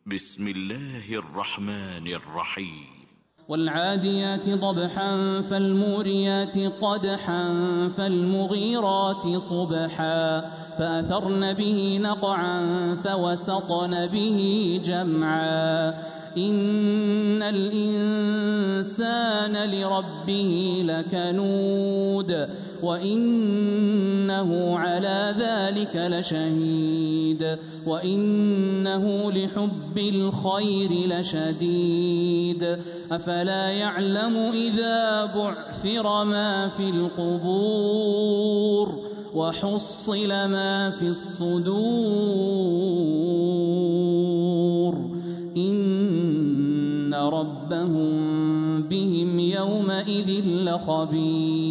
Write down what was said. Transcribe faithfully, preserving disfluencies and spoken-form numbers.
بسم الله الرحمن الرحيم والعاديات ضبحا فالموريات قدحا فالمغيرات صبحا فأثرن به نقعا فوسطن به جمعا إن الإنسان لربه لكنود وإنه على ذلك لشهيد وإنه لحب الخير لشديد أفلا يعلم إذا بعثر ما في القبور وحصل ما في الصدور إن ربهم بهم يومئذ لخبير